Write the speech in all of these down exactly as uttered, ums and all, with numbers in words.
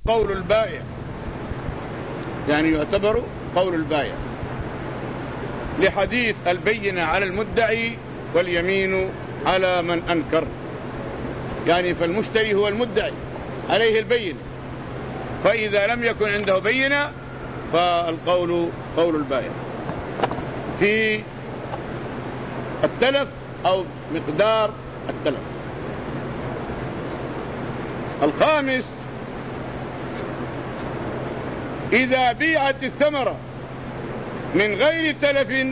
قول البائع، يعني يعتبر قول البائع، لحديث البينة على المدعي واليمين على من أنكر. يعني فالمشتري هو المدعي عليه البينة، فإذا لم يكن عنده بينة فالقول قول البائع في التلف أو مقدار التلف. الخامس: إذا بيعت الثمرة من غير تلف،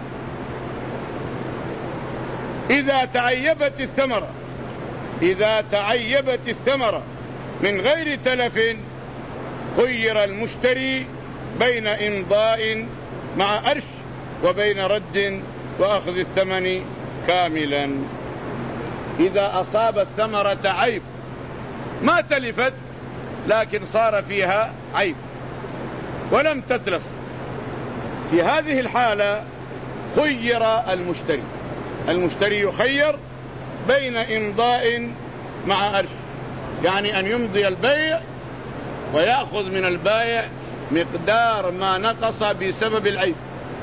إذا تعيبت الثمرة إذا تعيبت الثمرة من غير تلف خير المشتري بين إمضاء مع أرش وبين رد وأخذ الثمن كاملا. إذا أصاب الثمرة عيب، ما تلفت لكن صار فيها عيب ولم تتلف، في هذه الحالة خير المشتري المشتري يخير بين إمضاء مع أرش، يعني أن يمضي البيع ويأخذ من البائع مقدار ما نقص بسبب العيب.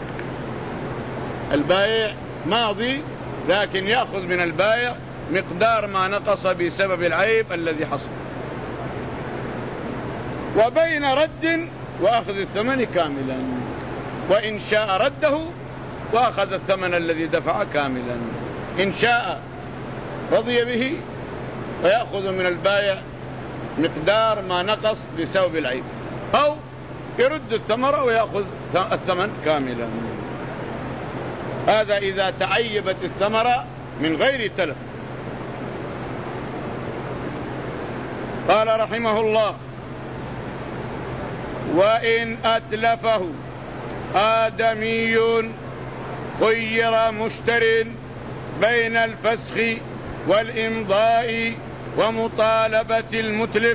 البائع ماضي لكن يأخذ من البائع مقدار ما نقص بسبب العيب الذي حصل، وبين رد وأخذ الثمن كاملا، وإن شاء رده وأخذ الثمن الذي دفع كاملا. إن شاء رضي به ويأخذ من البائع مقدار ما نقص بسبب العيب، أو يرد الثمرة ويأخذ الثمن كاملا. هذا إذا تعيبت الثمرة من غير تلف. قال رحمه الله: وإن أتلفه آدمي خير مشتر بين الفسخ والإمضاء ومطالبة المتلف.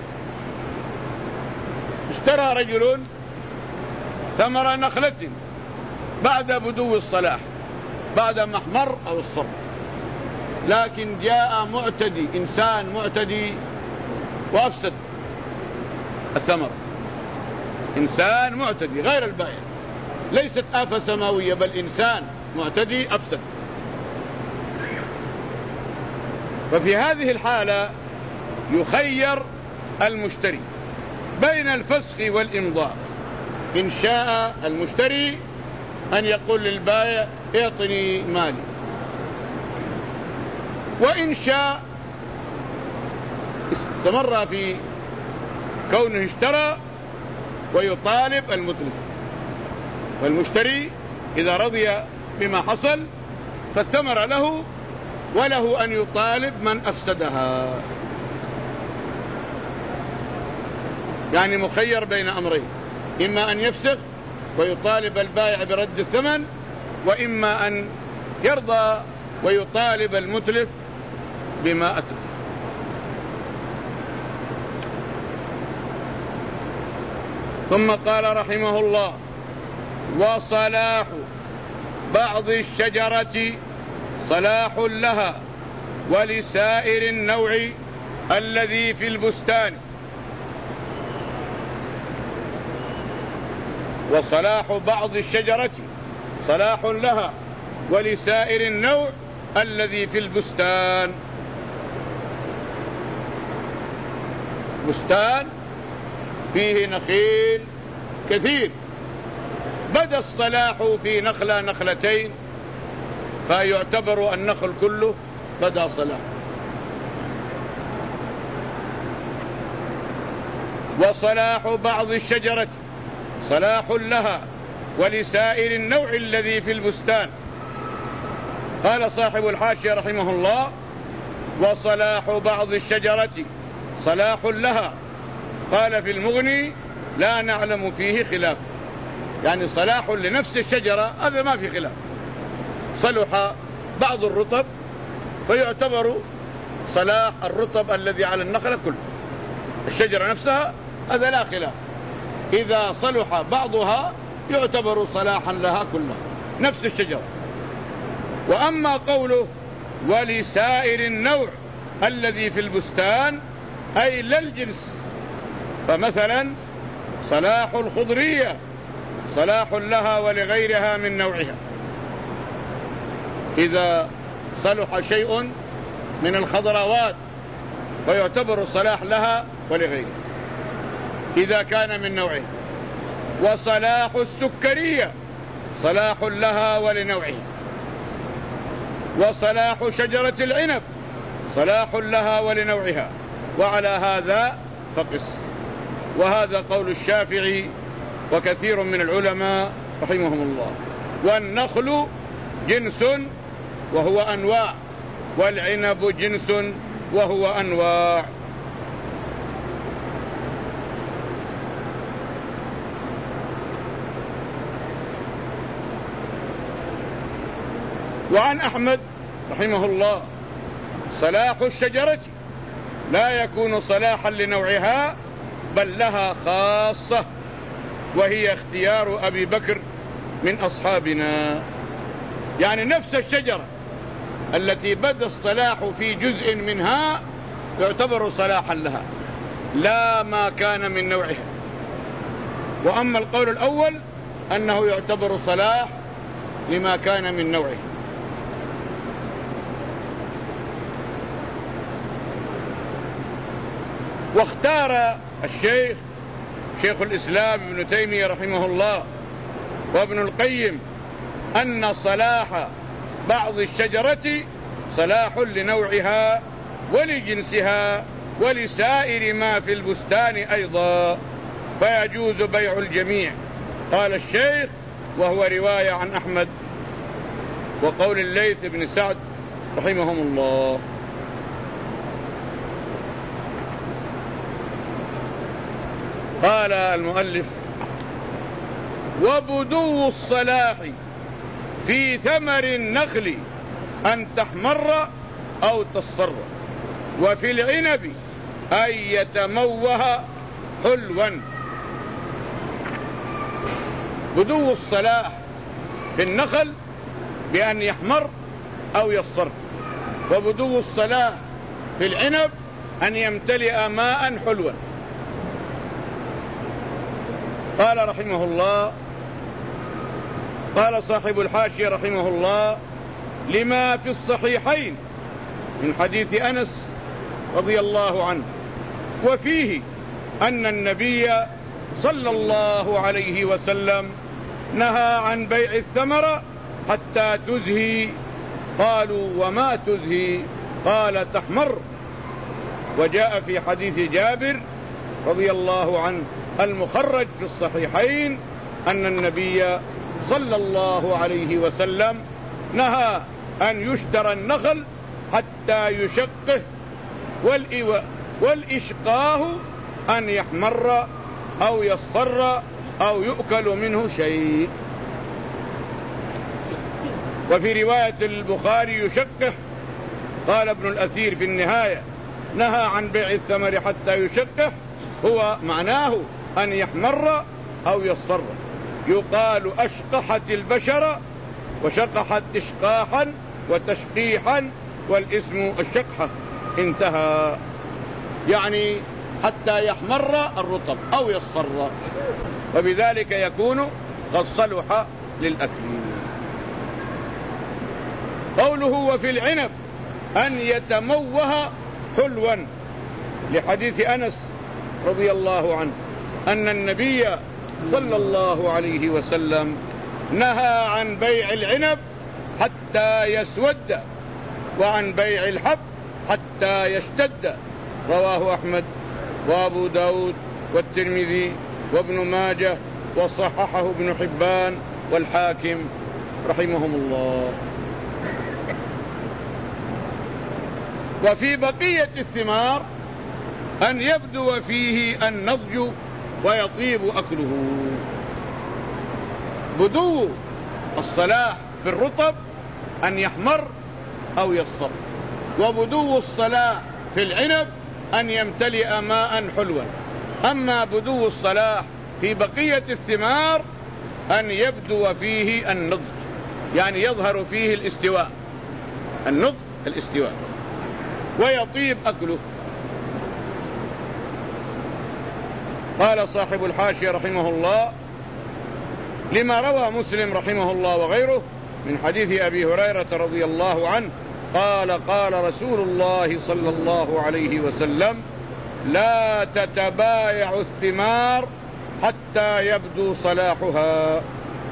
اشترى رجل ثمر نخلة بعد بدو الصلاح، بعد محمر أو الصبر، لكن جاء معتدي، إنسان معتدي وأفسد الثمر. إنسان معتدي غير البائع، ليست آفة سماوية، بل إنسان معتدي أفسد. ففي هذه الحالة يخير المشتري بين الفسخ والإمضاء. إن شاء المشتري أن يقول للبائع اعطني مالي، وإن شاء استمر في كونه اشترى ويطالب المتلف. والمشتري إذا رضي بما حصل فالثمر له، وله أن يطالب من أفسدها. يعني مخير بين أمرين: إما أن يفسخ ويطالب البائع برد الثمن، وإما أن يرضى ويطالب المتلف بما أتلف. ثم قال رحمه الله: وصلاح بعض الشجرة صلاح لها ولسائر النوع الذي في البستان. وصلاح بعض الشجرة صلاح لها ولسائر النوع الذي في البستان. بستان فيه نخيل كثير، بدا الصلاح في نخلة نخلتين فيعتبر النخل كله بدا صلاح. وصلاح بعض الشجرة صلاح لها ولسائر النوع الذي في البستان. قال صاحب الحاشية رحمه الله: وصلاح بعض الشجرة صلاح لها. قال في المغني: لا نعلم فيه خلاف. يعني صلاح لنفس الشجرة هذا ما في خلاف، صلح بعض الرطب فيعتبر صلاح الرطب الذي على النخلة كله. الشجرة نفسها هذا لا خلاف، إذا صلح بعضها يعتبر صلاحا لها كلها، نفس الشجرة. وأما قوله ولسائر النوع الذي في البستان أي للجنس، فمثلا صلاح الخضرية صلاح لها ولغيرها من نوعها، إذا صلح شيء من الخضروات فيعتبر صلاح لها ولغيرها إذا كان من نوعها. وصلاح السكرية صلاح لها ولنوعها. وصلاح شجرة العنب صلاح لها ولنوعها. وعلى هذا فقس. وهذا قول الشافعي وكثير من العلماء رحمهم الله. والنخل جنس وهو أنواع، والعنب جنس وهو أنواع. وعن أحمد رحمه الله صلاح الشجرة لا يكون صلاحا لنوعها بل لها خاصة، وهي اختيار أبي بكر من أصحابنا. يعني نفس الشجرة التي بدا الصلاح في جزء منها يعتبر صلاحا لها لا ما كان من نوعها. وأما القول الأول أنه يعتبر صلاح لما كان من نوعه. واختار الشيخ شيخ الإسلام ابن تيمية رحمه الله وابن القيم أن صلاح بعض الشجرة صلاح لنوعها ولجنسها ولسائر ما في البستان أيضا، فيجوز بيع الجميع. قال الشيخ وهو رواية عن أحمد وقول الليث بن سعد رحمهم الله. قال المؤلف وبدو الصلاح في ثمر النخل أن تحمر أو تصفر، وفي العنب أن يتموه حلوا. بدو الصلاح في النخل بأن يحمر أو يصفر، وبدو الصلاح في العنب أن يمتلئ ماء حلوا. قال رحمه الله قال صاحب الحاشية رحمه الله لما في الصحيحين من حديث أنس رضي الله عنه وفيه أن النبي صلى الله عليه وسلم نهى عن بيع الثمرة حتى تزهي. قالوا وما تزهي؟ قال تحمر. وجاء في حديث جابر رضي الله عنه المخرج في الصحيحين أن النبي صلى الله عليه وسلم نهى أن يشترى النخل حتى يشقه، والإشقاه أن يحمر أو يصفر أو يؤكل منه شيء. وفي رواية البخاري يشقه. قال ابن الأثير في النهاية نهى عن بيع الثمر حتى يشقه، هو معناه أن يحمر أو يصفر. يقال أشقحت البشرة وشقحت إشقاحا وتشقيحا والاسم الشقحة. انتهى. يعني حتى يحمر الرطب أو يصفر، وبذلك يكون قد صلح للأكل. قوله وفي العنب أن يتموه حلوا لحديث أنس رضي الله عنه أن النبي صلى الله عليه وسلم نهى عن بيع العنب حتى يسود وعن بيع الحب حتى يشتد. رواه أحمد وأبو داود والترمذي وابن ماجه وصححه ابن حبان والحاكم رحمهم الله. وفي بقية الثمار أن يبدو فيه النضج ويطيب أكله. بدو الصلاح في الرطب أن يحمر أو يصفر، وبدو الصلاح في العنب أن يمتلئ ماء حلوا. أما بدو الصلاح في بقية الثمار أن يبدو فيه النضج، يعني يظهر فيه الاستواء، النضج الاستواء، ويطيب أكله. قال صاحب الحاشية رحمه الله: لما روى مسلم رحمه الله وغيره من حديث أبي هريرة رضي الله عنه قال: قال رسول الله صلى الله عليه وسلم: لا تتبايع الثمار حتى يبدو صلاحها.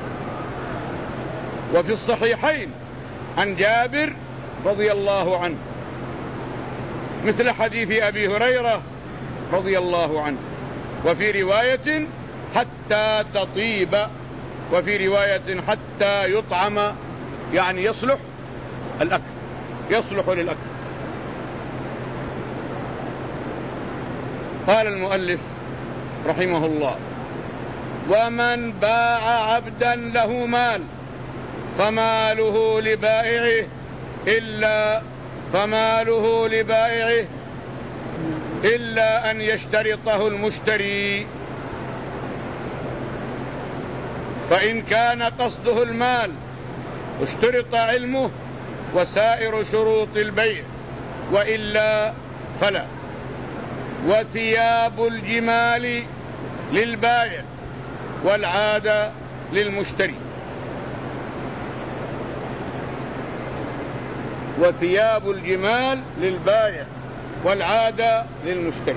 وفي الصحيحين عن جابر رضي الله عنه مثل حديث أبي هريرة رضي الله عنه، وفي رواية حتى تطيب، وفي رواية حتى يطعم، يعني يصلح الأكل، يصلح للأكل. قال المؤلف رحمه الله: ومن باع عبدا له مال فماله لبائعه إلا فماله لبائعه إلا أن يشترطه المشتري، فإن كان قصده المال اشترط علمه وسائر شروط البيع، وإلا فلا. وثياب الجمال للبائع والعادة للمشتري. وثياب الجمال للبائع والعادة للمشتري.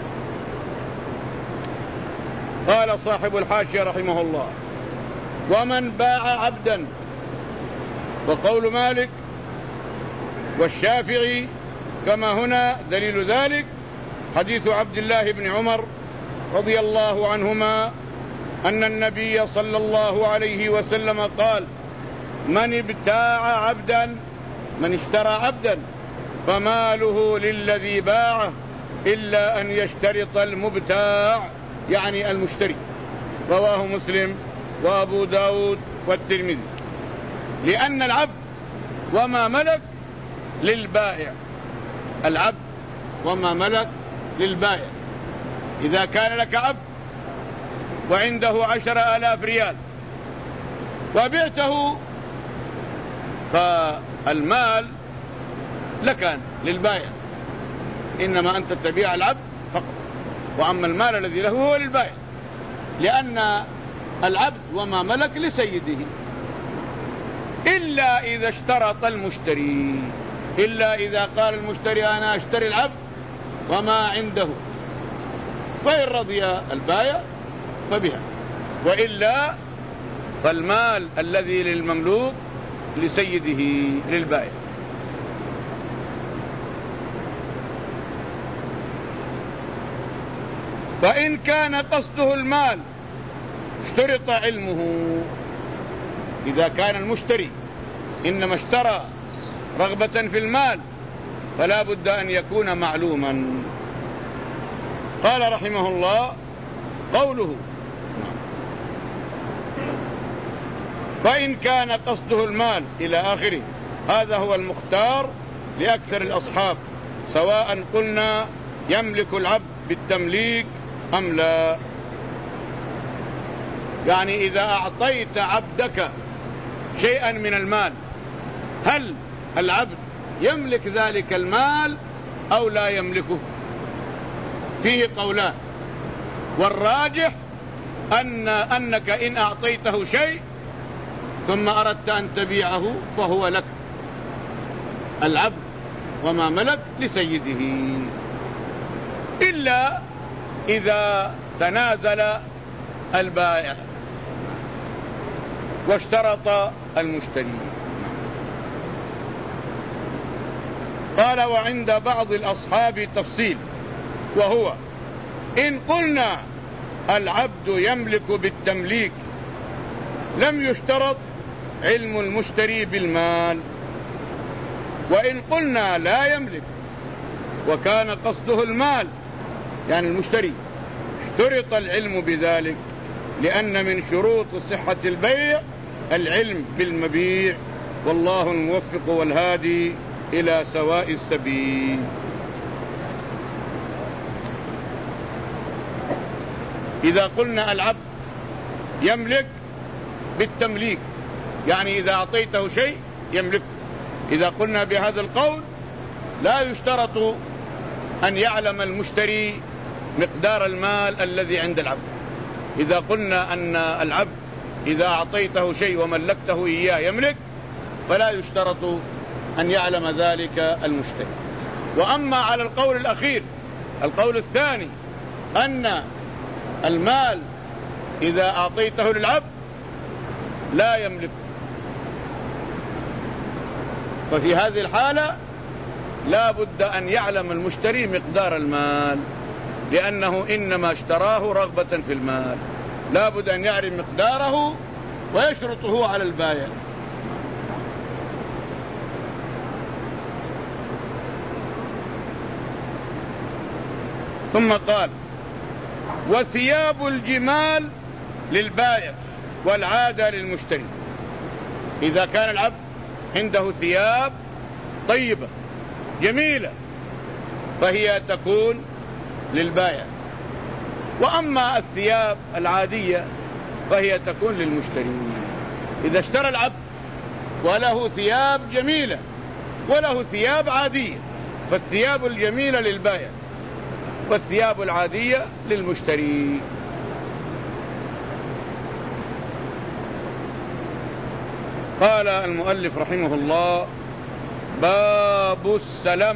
قال صاحب الحاشية رحمه الله: ومن باع عبدا. وقول مالك والشافعي كما هنا دليل ذلك حديث عبد الله بن عمر رضي الله عنهما أن النبي صلى الله عليه وسلم قال: من ابتاع عبدا، من اشترى عبدا فماله للذي باعه إلا أن يشترط المبتاع، يعني المشتري. رواه مسلم وأبو داود والترمذي. لأن العبد وما ملك للبائع، العبد وما ملك للبائع. إذا كان لك عبد وعنده عشر آلاف ريال وبعته، فالمال لك للبائع، إنما أنت تبيع العبد فقط، وأما المال الذي له هو للبائع، لأن العبد وما ملك لسيده، إلا إذا اشترط المشتري، إلا إذا قال المشتري أنا أشتري العبد وما عنده، فإن رضي البائع فبها، وإلا فالمال الذي للمملوك لسيده للبائع. فإن كان قصده المال اشترط علمه. إذا كان المشتري إنما اشترى رغبة في المال فلا بد أن يكون معلوما. قال رحمه الله: قوله: فإن كان قصده المال إلى آخره، هذا هو المختار لأكثر الأصحاب، سواء قلنا يملك العبد بالتمليك أم لا. يعني إذا أعطيت عبدك شيئا من المال، هل العبد يملك ذلك المال أو لا يملكه؟ فيه قولان، والراجح أن أنك إن أعطيته شيء ثم أردت أن تبيعه فهو لك، العبد وما ملك لسيده، إلا إذا تنازل البائع واشترط المشتري. قال: وعند بعض الأصحاب تفصيل، وهو إن قلنا العبد يملك بالتمليك لم يشترط علم المشتري بالمال، وإن قلنا لا يملك وكان قصده المال يعني المشتري اشترط العلم بذلك، لأن من شروط صحة البيع العلم بالمبيع، والله الموفق والهادي إلى سواء السبيل. إذا قلنا العبد يملك بالتمليك يعني إذا أعطيته شيء يملك، إذا قلنا بهذا القول لا يشترط أن يعلم المشتري مقدار المال الذي عند العبد. إذا قلنا أن العبد إذا أعطيته شيء وملكته إياه يملك، فلا يشترط أن يعلم ذلك المشتري. وأما على القول الأخير، القول الثاني، أن المال إذا أعطيته للعبد لا يملك، ففي هذه الحالة لا بد أن يعلم المشتري مقدار المال، لأنه إنما اشتراه رغبة في المال. لا بد أن يعرف مقداره ويشرطه على البائع. ثم قال: وثياب الجمال للبائع والعادة للمشتري. إذا كان العبد عنده ثياب طيبة جميلة فهي تكون للبائع، وأما الثياب العادية فهي تكون للمشتري. إذا اشترى العبد وله ثياب جميلة وله ثياب عادية، فالثياب الجميلة للبائع والثياب العادية للمشتري. قال المؤلف رحمه الله: باب السلم.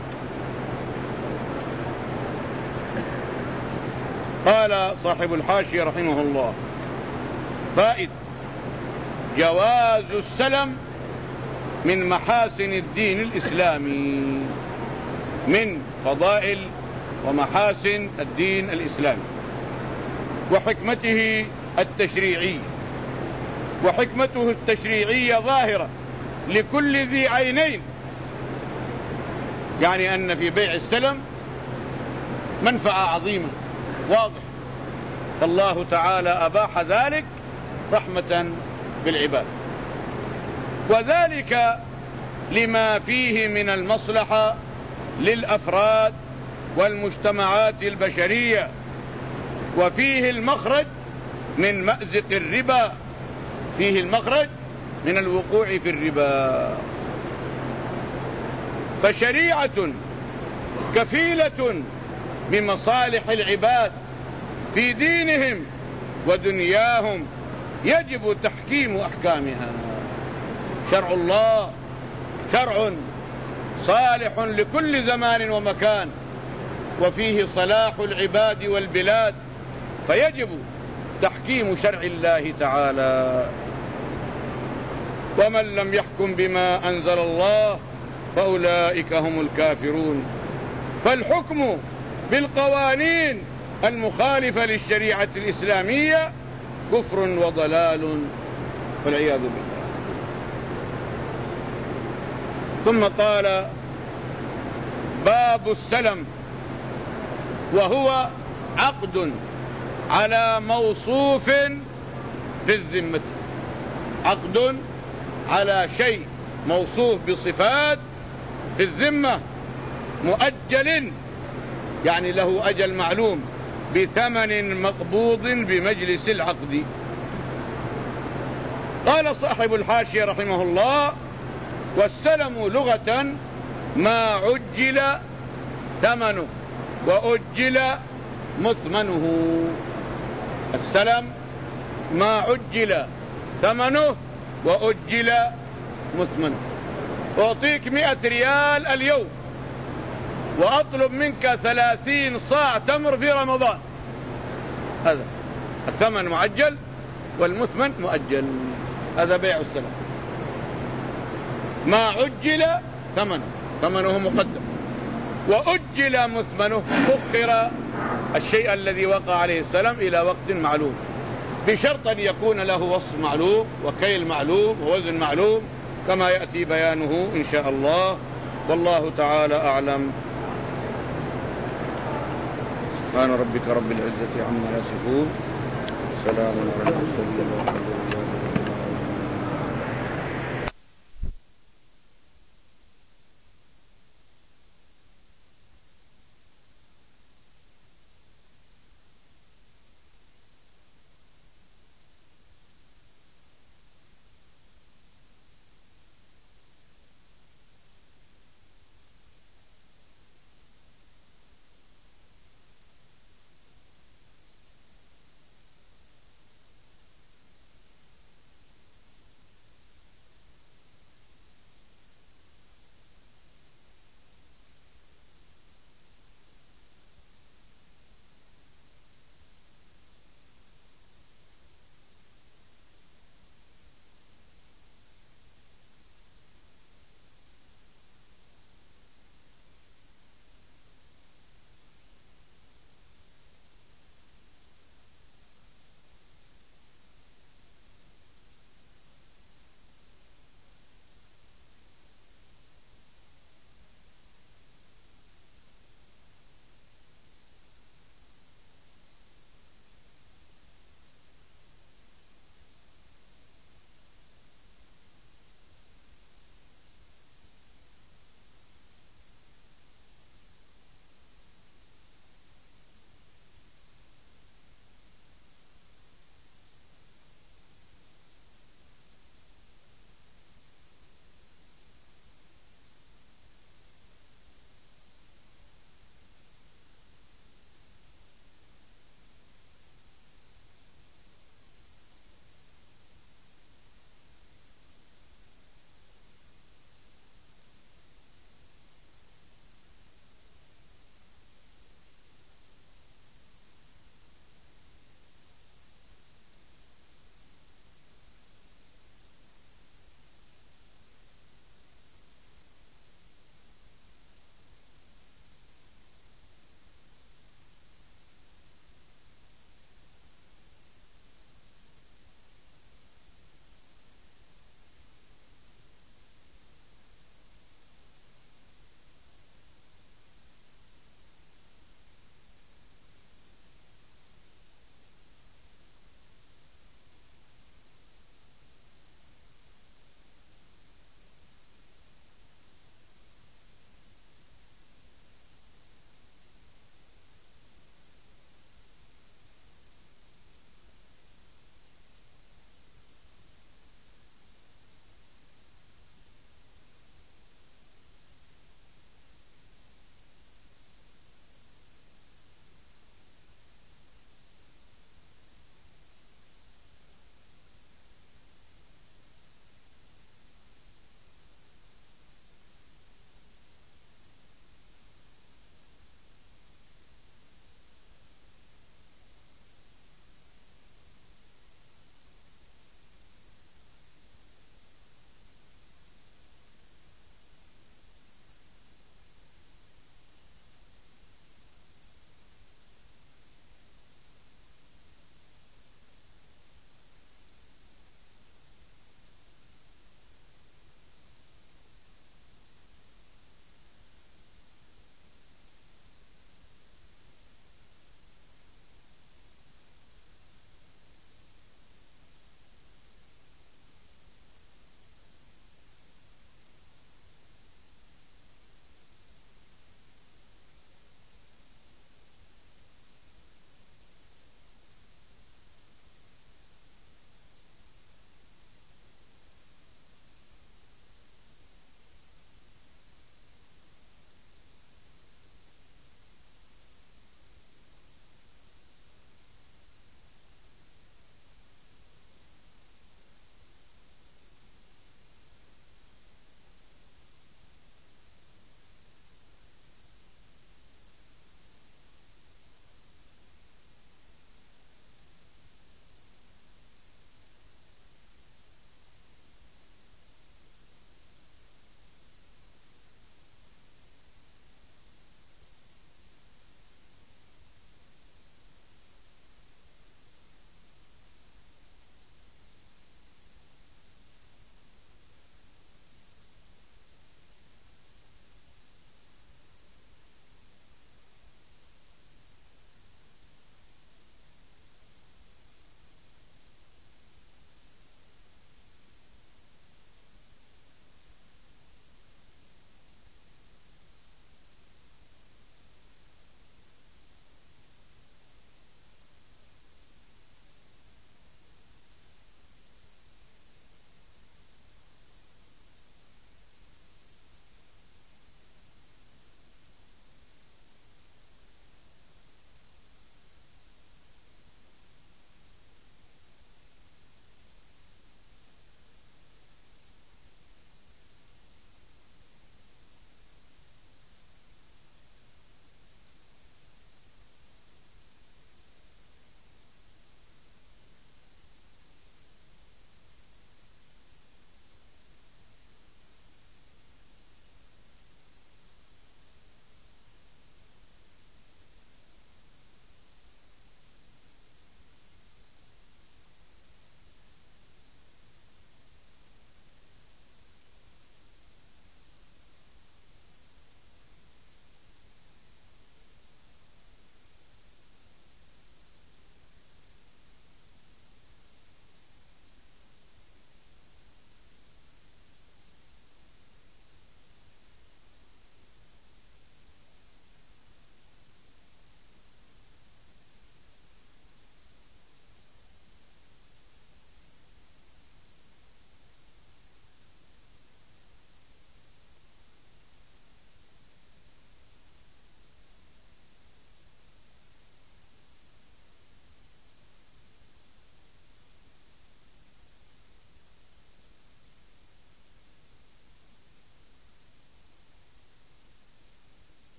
قال صاحب الحاشية رحمه الله: فائد: جواز السلم من محاسن الدين الإسلامي، من فضائل ومحاسن الدين الإسلامي، وحكمته التشريعية. وحكمته التشريعية ظاهرة لكل ذي عينين، يعني أن في بيع السلم منفعة عظيمة واضح، فالله تعالى أباح ذلك رحمة بالعباد، وذلك لما فيه من المصلحة للأفراد والمجتمعات البشرية، وفيه المخرج من مأزق الربا، فيه المخرج من الوقوع في الربا. فشريعة كفيلة بمصالح العباد في دينهم ودنياهم يجب تحكيم أحكامها. شرع الله شرع صالح لكل زمان ومكان، وفيه صلاح العباد والبلاد، فيجب تحكيم شرع الله تعالى. ومن لم يحكم بما أنزل الله فأولئك هم الكافرون. فالحكم بالقوانين المخالفة للشريعة الإسلامية كفر وضلال والعياذ بالله. ثم قال: باب السلم، وهو عقد على موصوف في الذمة، عقد على شيء موصوف بصفات في الذمة، مؤجل يعني له أجل معلوم، بثمن مقبوض بمجلس العقد. قال صاحب الحاشية رحمه الله: والسلم لغة ما عجل ثمنه وأجل مثمنه. السلم ما عجل ثمنه وأجل مثمنه. أعطيك مئة ريال اليوم وأطلب منك ثلاثين صاع تمر في رمضان، هذا الثمن معجل والمثمن مؤجل، هذا بيع السلم. ما عجل ثمنه، ثمنه مقدم، وأجل مثمنه، أخر الشيء الذي وقع عليه السلم إلى وقت معلوم، بشرط أن يكون له وصف معلوم وكيل معلوم ووزن معلوم، كما يأتي بيانه إن شاء الله. والله تعالى أعلم. سبحان ربك رب العزة عما يصفون، سلام على المرسلين.